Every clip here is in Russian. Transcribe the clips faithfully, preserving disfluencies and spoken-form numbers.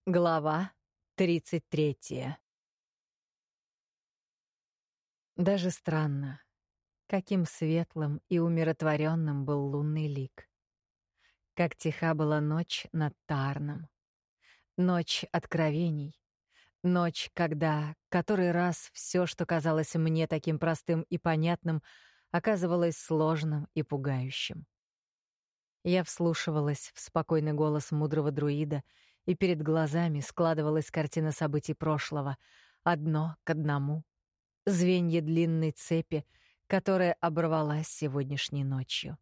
Глава тридцать третья. Даже странно, каким светлым и умиротворенным был лунный лик. Как тиха была ночь над Таарном. Ночь откровений. Ночь, когда который раз все, что казалось мне таким простым и понятным, оказывалось сложным и пугающим. Я вслушивалась в спокойный голос мудрого друида, и перед глазами складывалась картина событий прошлого, одно к одному, звенья длинной цепи, которая оборвалась сегодняшней ночью.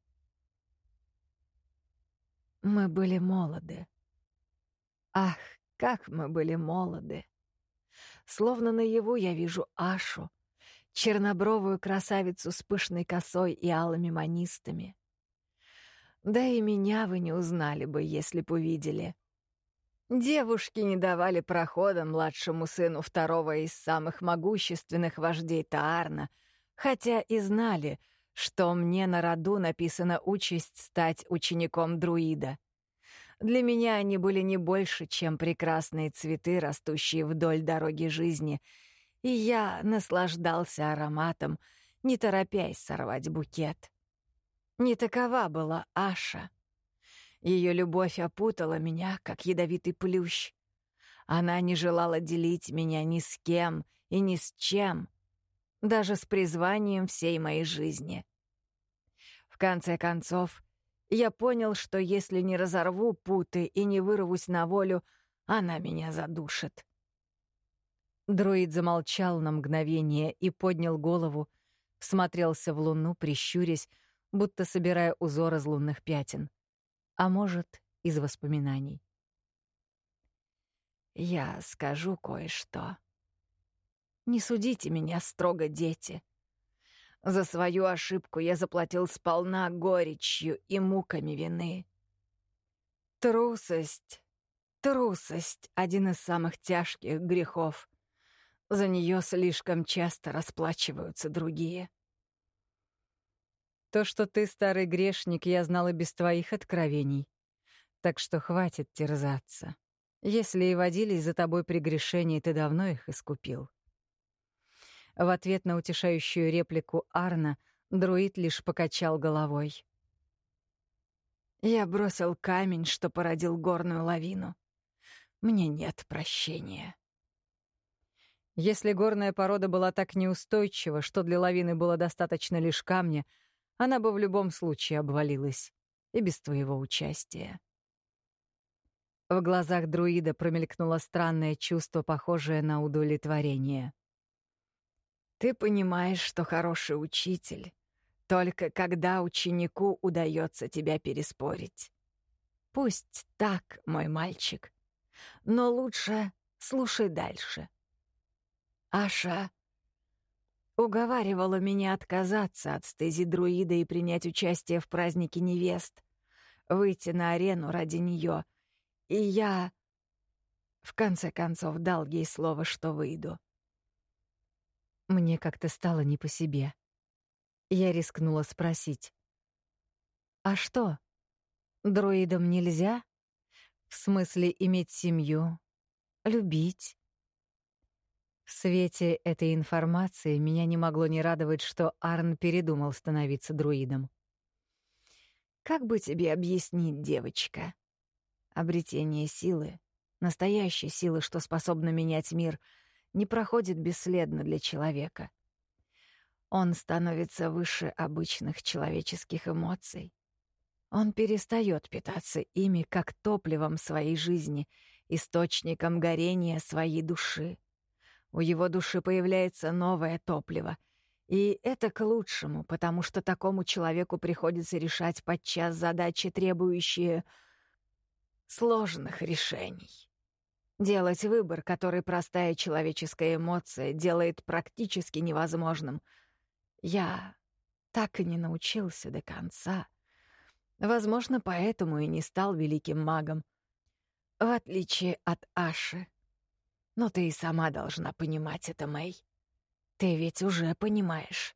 Мы были молоды. Ах, как мы были молоды! Словно наяву я вижу Ашу, чернобровую красавицу с пышной косой и алыми манистами. Да и меня вы не узнали бы, если б увидели. Девушки не давали прохода младшему сыну второго из самых могущественных вождей Таарна, хотя и знали, что мне на роду написана участь стать учеником друида. Для меня они были не больше, чем прекрасные цветы, растущие вдоль дороги жизни, и я наслаждался ароматом, не торопясь сорвать букет. Не такова была Аша. Ее любовь опутала меня, как ядовитый плющ. Она не желала делить меня ни с кем и ни с чем, даже с призванием всей моей жизни. В конце концов, я понял, что если не разорву путы и не вырвусь на волю, она меня задушит. Друид замолчал на мгновение и поднял голову, всмотрелся в луну, прищурясь, будто собирая узор из лунных пятен. А может, из воспоминаний. Я скажу кое-что. Не судите меня строго, дети. За свою ошибку я заплатил сполна горечью и муками вины. Трусость, трусость — один из самых тяжких грехов. За нее слишком часто расплачиваются другие. То, что ты старый грешник, я знала без твоих откровений. Так что хватит терзаться. Если и водились за тобой прегрешения, ты давно их искупил. В ответ на утешающую реплику Арна друид лишь покачал головой. Я бросил камень, что породил горную лавину. Мне нет прощения. Если горная порода была так неустойчива, что для лавины было достаточно лишь камня, она бы в любом случае обвалилась, и без твоего участия. В глазах друида промелькнуло странное чувство, похожее на удовлетворение. Ты понимаешь, что хороший учитель только когда ученику удается тебя переспорить. Пусть так, мой мальчик, но лучше слушай дальше. Аша уговаривала меня отказаться от стези друида и принять участие в празднике невест, выйти на арену ради нее, и я, в конце концов, дал ей слово, что выйду. Мне как-то стало не по себе. Я рискнула спросить. «А что, друидам нельзя? В смысле иметь семью, любить?» В свете этой информации меня не могло не радовать, что Арн передумал становиться друидом. «Как бы тебе объяснить, девочка? Обретение силы, настоящей силы, что способна менять мир, не проходит бесследно для человека. Он становится выше обычных человеческих эмоций. Он перестает питаться ими как топливом своей жизни, источником горения своей души. У его души появляется новое топливо, и это к лучшему, потому что такому человеку приходится решать подчас задачи, требующие сложных решений. Делать выбор, который простая человеческая эмоция делает практически невозможным. Я так и не научился до конца. Возможно, поэтому и не стал великим магом, в отличие от Аши. Но ты и сама должна понимать это, Мэй. Ты ведь уже понимаешь.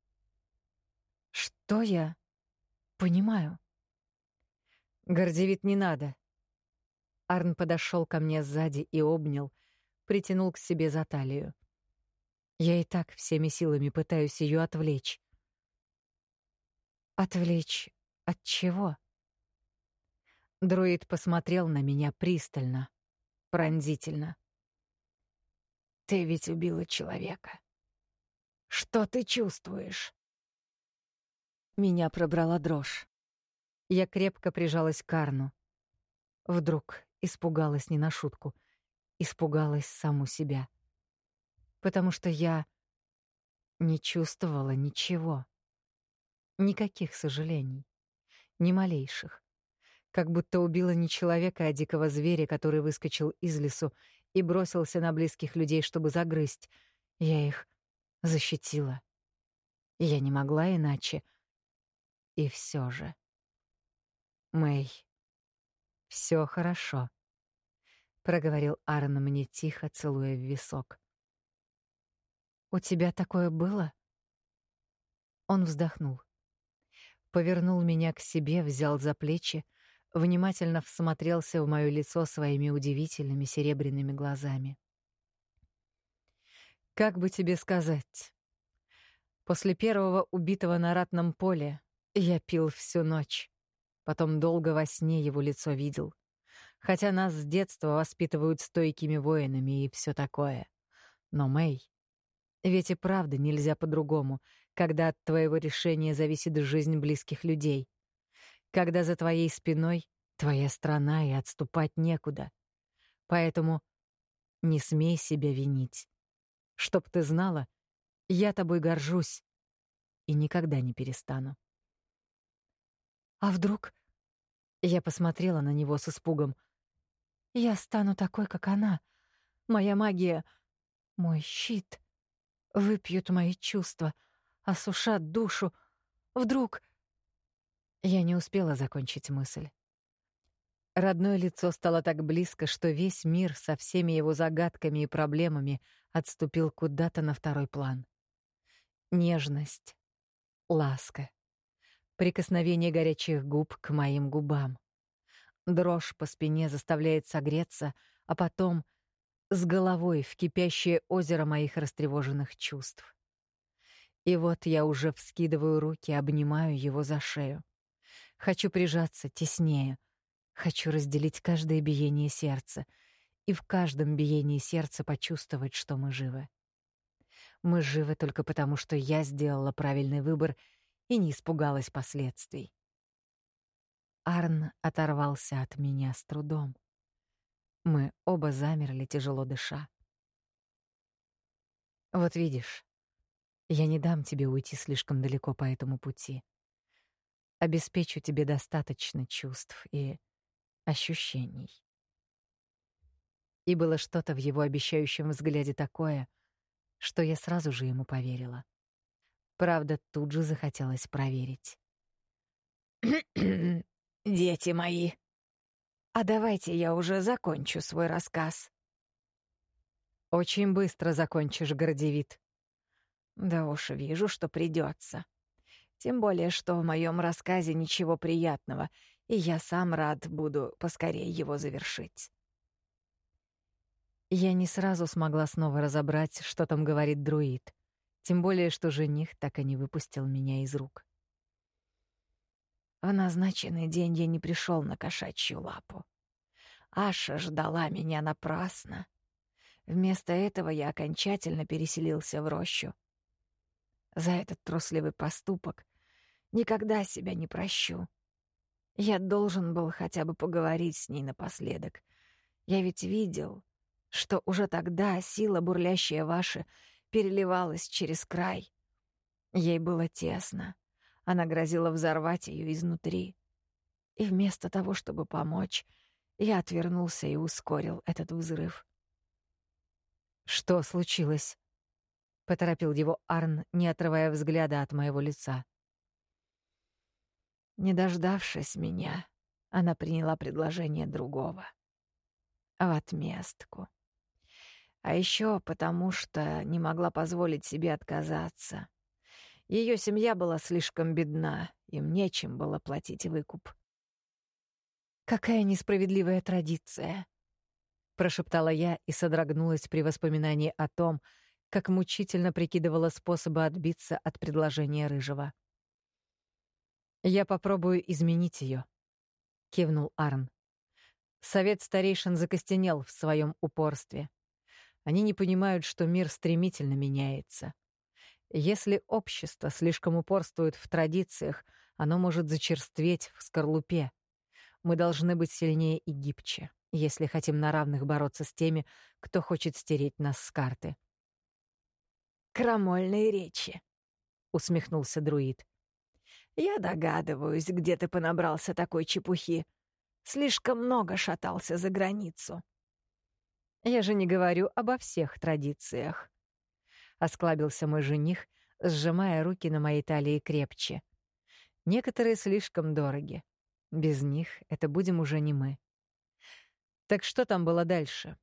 Что я понимаю? Гордевит не надо. Арн подошел ко мне сзади и обнял, притянул к себе за талию. Я и так всеми силами пытаюсь ее отвлечь. Отвлечь от чего? Друид посмотрел на меня пристально, пронзительно. Ты ведь убила человека. Что ты чувствуешь? Меня пробрала дрожь. Я крепко прижалась к Арну. Вдруг испугалась не на шутку. Испугалась саму себя. Потому что я не чувствовала ничего. Никаких сожалений. Ни малейших. Как будто убила не человека, а дикого зверя, который выскочил из лесу и бросился на близких людей, чтобы загрызть. Я их защитила. Я не могла иначе. И все же. Мэй, все хорошо, проговорил Арн мне тихо, целуя в висок. У тебя такое было? Он вздохнул. Повернул меня к себе, взял за плечи, внимательно всмотрелся в моё лицо своими удивительными серебряными глазами. Как бы тебе сказать? После первого убитого на ратном поле я пил всю ночь. Потом долго во сне его лицо видел. Хотя нас с детства воспитывают стойкими воинами и всё такое. Но, Мэй, ведь и правда нельзя по-другому, когда от твоего решения зависит жизнь близких людей. Когда за твоей спиной твоя страна и отступать некуда. Поэтому не смей себя винить. Чтоб ты знала, я тобой горжусь и никогда не перестану. А вдруг... Я посмотрела на него с испугом. Я стану такой, как она. Моя магия, мой щит выпьют мои чувства, осушат душу. Вдруг... Я не успела закончить мысль. Родное лицо стало так близко, что весь мир со всеми его загадками и проблемами отступил куда-то на второй план. Нежность, ласка, прикосновение горячих губ к моим губам. Дрожь по спине заставляет согреться, а потом с головой в кипящее озеро моих растревоженных чувств. И вот я уже вскидываю руки, обнимаю его за шею. Хочу прижаться теснее, хочу разделить каждое биение сердца и в каждом биении сердца почувствовать, что мы живы. Мы живы только потому, что я сделала правильный выбор и не испугалась последствий. Арн оторвался от меня с трудом. Мы оба замерли, тяжело дыша. Вот видишь, я не дам тебе уйти слишком далеко по этому пути. Обеспечу тебе достаточно чувств и ощущений. И было что-то в его обещающем взгляде такое, что я сразу же ему поверила. Правда, тут же захотелось проверить. «Дети мои, а давайте я уже закончу свой рассказ». «Очень быстро закончишь, Гордевит». «Да уж вижу, что придется. Тем более, что в моем рассказе ничего приятного, и я сам рад буду поскорее его завершить». Я не сразу смогла снова разобрать, что там говорит друид, тем более, что жених так и не выпустил меня из рук. В назначенный день я не пришел на кошачью лапу. Аша ждала меня напрасно. Вместо этого я окончательно переселился в рощу. За этот трусливый поступок никогда себя не прощу. Я должен был хотя бы поговорить с ней напоследок. Я ведь видел, что уже тогда сила, бурлящая ваша, переливалась через край. Ей было тесно. Она грозила взорвать ее изнутри. И вместо того, чтобы помочь, я отвернулся и ускорил этот взрыв. «Что случилось?» — поторопил его Арн, не отрывая взгляда от моего лица. Не дождавшись меня, она приняла предложение другого. В отместку. А еще потому, что не могла позволить себе отказаться. Ее семья была слишком бедна, им нечем было платить выкуп. Какая несправедливая традиция, прошептала я и содрогнулась при воспоминании о том, как мучительно прикидывала способы отбиться от предложения Рыжего. «Я попробую изменить ее», — кивнул Арн. Совет старейшин закостенел в своем упорстве. Они не понимают, что мир стремительно меняется. Если общество слишком упорствует в традициях, оно может зачерстветь в скорлупе. Мы должны быть сильнее и гибче, если хотим на равных бороться с теми, кто хочет стереть нас с карты. «Крамольные речи», — усмехнулся друид. «Я догадываюсь, где ты понабрался такой чепухи. Слишком много шатался за границу». «Я же не говорю обо всех традициях», — осклабился мой жених, сжимая руки на моей талии крепче. «Некоторые слишком дороги. Без них это будем уже не мы». «Так что там было дальше?»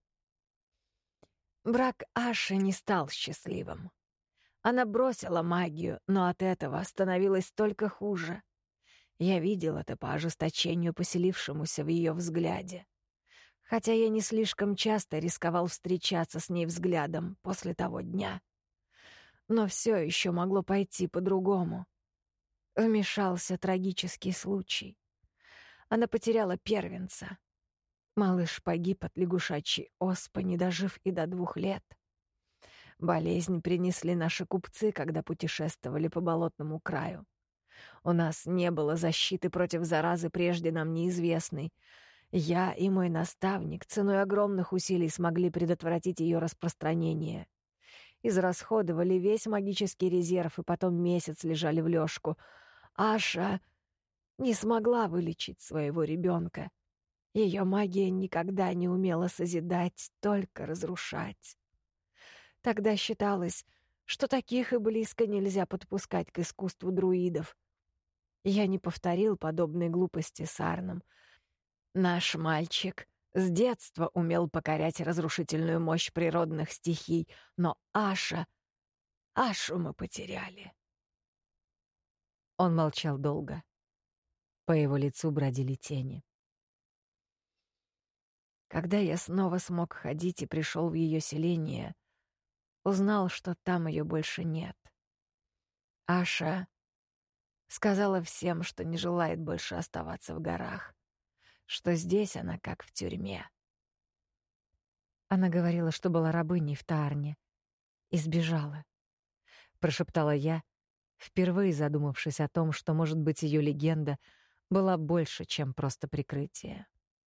Брак Аши не стал счастливым. Она бросила магию, но от этого становилось только хуже. Я видел это по ожесточению, поселившемуся в ее взгляде. Хотя я не слишком часто рисковал встречаться с ней взглядом после того дня. Но все еще могло пойти по-другому. Вмешался трагический случай. Она потеряла первенца. Малыш погиб от лягушачьей оспы, не дожив и до двух лет. Болезнь принесли наши купцы, когда путешествовали по болотному краю. У нас не было защиты против заразы, прежде нам неизвестной. Я и мой наставник ценой огромных усилий смогли предотвратить ее распространение. Израсходовали весь магический резерв и потом месяц лежали в лёжку. Аша не смогла вылечить своего ребенка. Ее магия никогда не умела созидать, только разрушать. Тогда считалось, что таких и близко нельзя подпускать к искусству друидов. Я не повторил подобной глупости с Арном. Наш мальчик с детства умел покорять разрушительную мощь природных стихий, но Аша... Ашу мы потеряли. Он молчал долго. По его лицу бродили тени. Когда я снова смог ходить и пришел в ее селение, узнал, что там ее больше нет. Аша сказала всем, что не желает больше оставаться в горах, что здесь она как в тюрьме. Она говорила, что была рабыней в Таарне и сбежала. Прошептала я, впервые задумавшись о том, что, может быть, ее легенда была больше, чем просто прикрытие.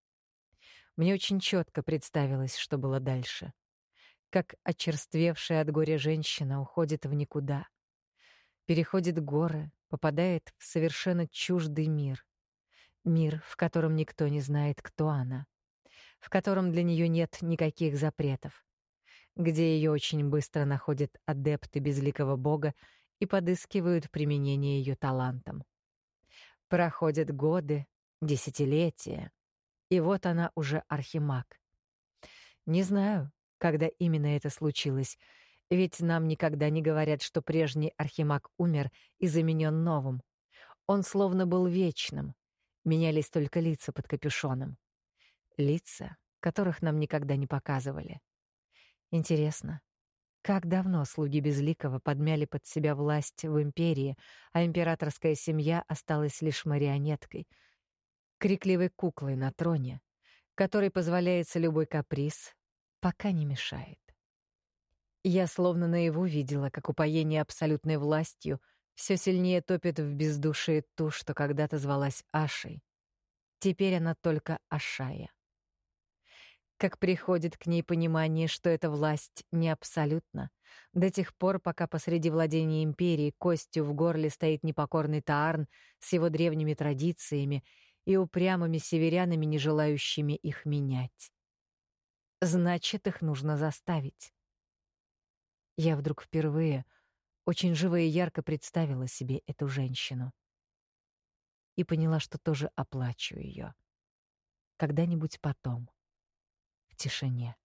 Мне очень четко представилось, что было дальше. Как очерствевшая от горя женщина уходит в никуда, переходит горы, попадает в совершенно чуждый мир. Мир, в котором никто не знает, кто она, в котором для нее нет никаких запретов, где ее очень быстро находят адепты безликого бога и подыскивают применение ее талантам. Проходят годы, десятилетия, и вот она уже архимаг. Не знаю, когда именно это случилось, ведь нам никогда не говорят, что прежний архимаг умер и заменен новым. Он словно был вечным, менялись только лица под капюшоном. Лица, которых нам никогда не показывали. Интересно, как давно слуги Безликого подмяли под себя власть в империи, а императорская семья осталась лишь марионеткой, крикливой куклой на троне, которой позволяется любой каприз, пока не мешает. Я словно наяву видела, как упоение абсолютной властью все сильнее топит в бездушие ту, что когда-то звалась Ашей. Теперь она только Ашая. Как приходит к ней понимание, что эта власть не абсолютна, до тех пор, пока посреди владения империи костью в горле стоит непокорный Таарн с его древними традициями и упрямыми северянами, не желающими их менять. Значит, их нужно заставить. Я вдруг впервые очень живо и ярко представила себе эту женщину и поняла, что тоже оплачу ее. Когда-нибудь потом, в тишине.